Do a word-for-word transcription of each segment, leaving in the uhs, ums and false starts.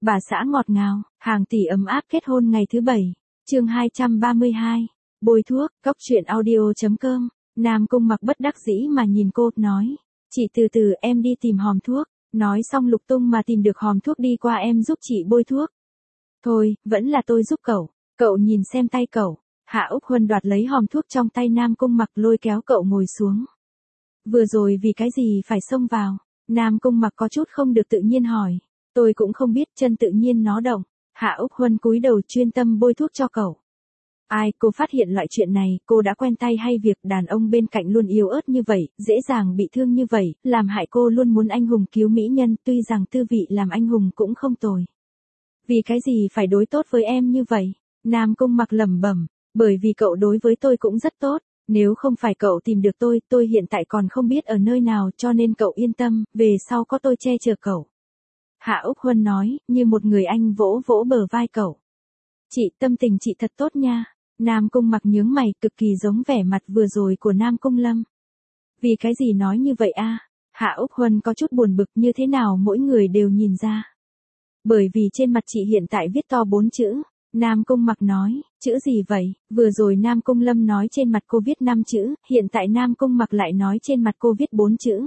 Bà xã ngọt ngào, hàng tỷ ấm áp kết hôn ngày thứ bảy. Chương hai trăm ba mươi hai. Bôi thuốc, cốc truyện audio chấm com. Nam Cung Mặc bất đắc dĩ mà nhìn cô, nói: "Chị từ từ, em đi tìm hòm thuốc." Nói xong lục tung mà tìm được hòm thuốc đi qua, em giúp chị bôi thuốc. "Thôi, vẫn là tôi giúp cậu." Cậu nhìn xem tay cậu. Hạ Úc Huân đoạt lấy hòm thuốc trong tay Nam Cung Mặc, lôi kéo cậu ngồi xuống. "Vừa rồi vì cái gì phải xông vào?" Nam Cung Mặc có chút không được tự nhiên hỏi. "Tôi cũng không biết, chân tự nhiên nó động." Hạ Úc Huân cúi đầu chuyên tâm bôi thuốc cho cậu. Ai, cô phát hiện loại chuyện này, cô đã quen tay hay việc đàn ông bên cạnh luôn yếu ớt như vậy, dễ dàng bị thương như vậy, làm hại cô luôn muốn anh hùng cứu mỹ nhân, tuy rằng tư vị làm anh hùng cũng không tồi. "Vì cái gì phải đối tốt với em như vậy?" Nam Cung Mặc lẩm bẩm. "Bởi vì cậu đối với tôi cũng rất tốt. Nếu không phải cậu tìm được tôi, tôi hiện tại còn không biết ở nơi nào, cho nên cậu yên tâm, về sau có tôi che chở cậu." Hạ Úc Huân nói, như một người anh vỗ vỗ bờ vai cậu. "Chị, tâm tình chị thật tốt nha." Nam Cung Mặc nhướng mày, cực kỳ giống vẻ mặt vừa rồi của Nam Cung Lâm. "Vì cái gì nói như vậy a?" Hạ Úc Huân có chút buồn bực, như thế nào mỗi người đều nhìn ra. "Bởi vì trên mặt chị hiện tại viết to bốn chữ." Nam Cung Mặc nói. "Chữ gì vậy?" Vừa rồi Nam Cung Lâm nói trên mặt cô viết năm chữ, hiện tại Nam Cung Mặc lại nói trên mặt cô viết bốn chữ.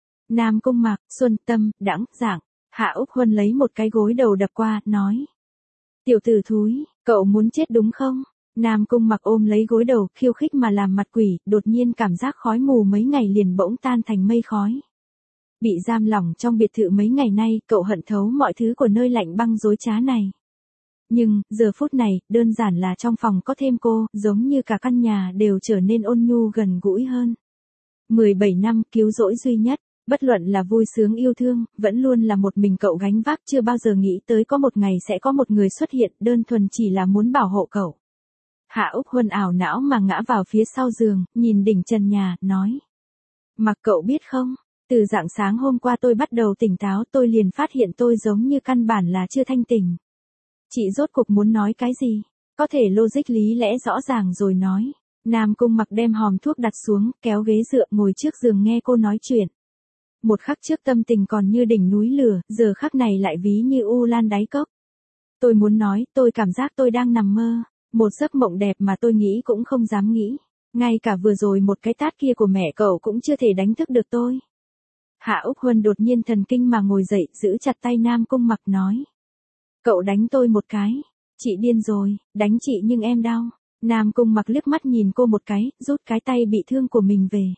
Nam Cung Mặc, xuân tâm, đãng, dạng. Hạ Úc Huân lấy một cái gối đầu đập qua, nói: "Tiểu tử thúi, cậu muốn chết đúng không?" Nam Cung Mặc ôm lấy gối đầu, khiêu khích mà làm mặt quỷ, đột nhiên cảm giác khói mù mấy ngày liền bỗng tan thành mây khói. Bị giam lỏng trong biệt thự mấy ngày nay, cậu hận thấu mọi thứ của nơi lạnh băng dối trá này. Nhưng, giờ phút này, đơn giản là trong phòng có thêm cô, giống như cả căn nhà đều trở nên ôn nhu gần gũi hơn. mười bảy năm cứu rỗi duy nhất, bất luận là vui sướng yêu thương, vẫn luôn là một mình cậu gánh vác, chưa bao giờ nghĩ tới có một ngày sẽ có một người xuất hiện, đơn thuần chỉ là muốn bảo hộ cậu. Hạ Úc Huân ảo não mà ngã vào phía sau giường, nhìn đỉnh trần nhà, nói: "Mặc, cậu biết không, từ rạng sáng hôm qua tôi bắt đầu tỉnh táo, tôi liền phát hiện tôi giống như căn bản là chưa thanh tỉnh." "Chị rốt cuộc muốn nói cái gì? Có thể logic lý lẽ rõ ràng rồi nói." Nam Cung Mặc đem hòm thuốc đặt xuống, kéo ghế dựa ngồi trước giường nghe cô nói chuyện. Một khắc trước tâm tình còn như đỉnh núi lửa, giờ khắc này lại ví như u lan đáy cốc. "Tôi muốn nói, tôi cảm giác tôi đang nằm mơ. Một giấc mộng đẹp mà tôi nghĩ cũng không dám nghĩ. Ngay cả vừa rồi một cái tát kia của mẹ cậu cũng chưa thể đánh thức được tôi." Hạ Úc Huân đột nhiên thần kinh mà ngồi dậy, giữ chặt tay Nam Cung Mặc nói: "Cậu đánh tôi một cái." "Chị điên rồi, đánh chị nhưng em đau." Nam Cung Mặc liếc mắt nhìn cô một cái, rút cái tay bị thương của mình về.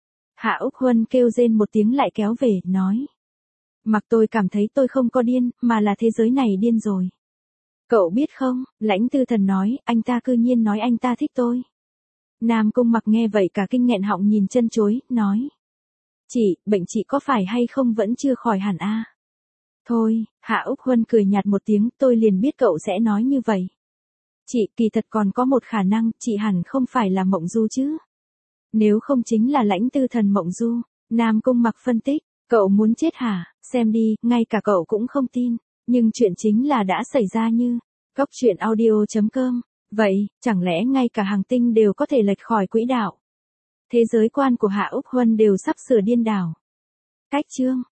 Hạ Úc Huân kêu rên một tiếng lại kéo về, nói: "Mặc, tôi cảm thấy tôi không có điên, mà là thế giới này điên rồi. Cậu biết không, Lãnh Tư Thần nói, anh ta cư nhiên nói anh ta thích tôi." Nam Cung Mặc nghe vậy cả kinh nghẹn họng nhìn chân chối, nói: "Chị, bệnh chị có phải hay không vẫn chưa khỏi hẳn a?" "Thôi." Hạ Úc Huân cười nhạt một tiếng, "tôi liền biết cậu sẽ nói như vậy. Chị, kỳ thật còn có một khả năng, chị hẳn không phải là mộng du chứ. Nếu không chính là Lãnh Tư Thần mộng du." Nam Cung Mặc phân tích. "Cậu muốn chết hả? Xem đi, ngay cả cậu cũng không tin. Nhưng chuyện chính là đã xảy ra như." Cốc truyện audio chấm com. Vậy, chẳng lẽ ngay cả hành tinh đều có thể lệch khỏi quỹ đạo? Thế giới quan của Hạ Úc Huân đều sắp sửa điên đảo. Cách chương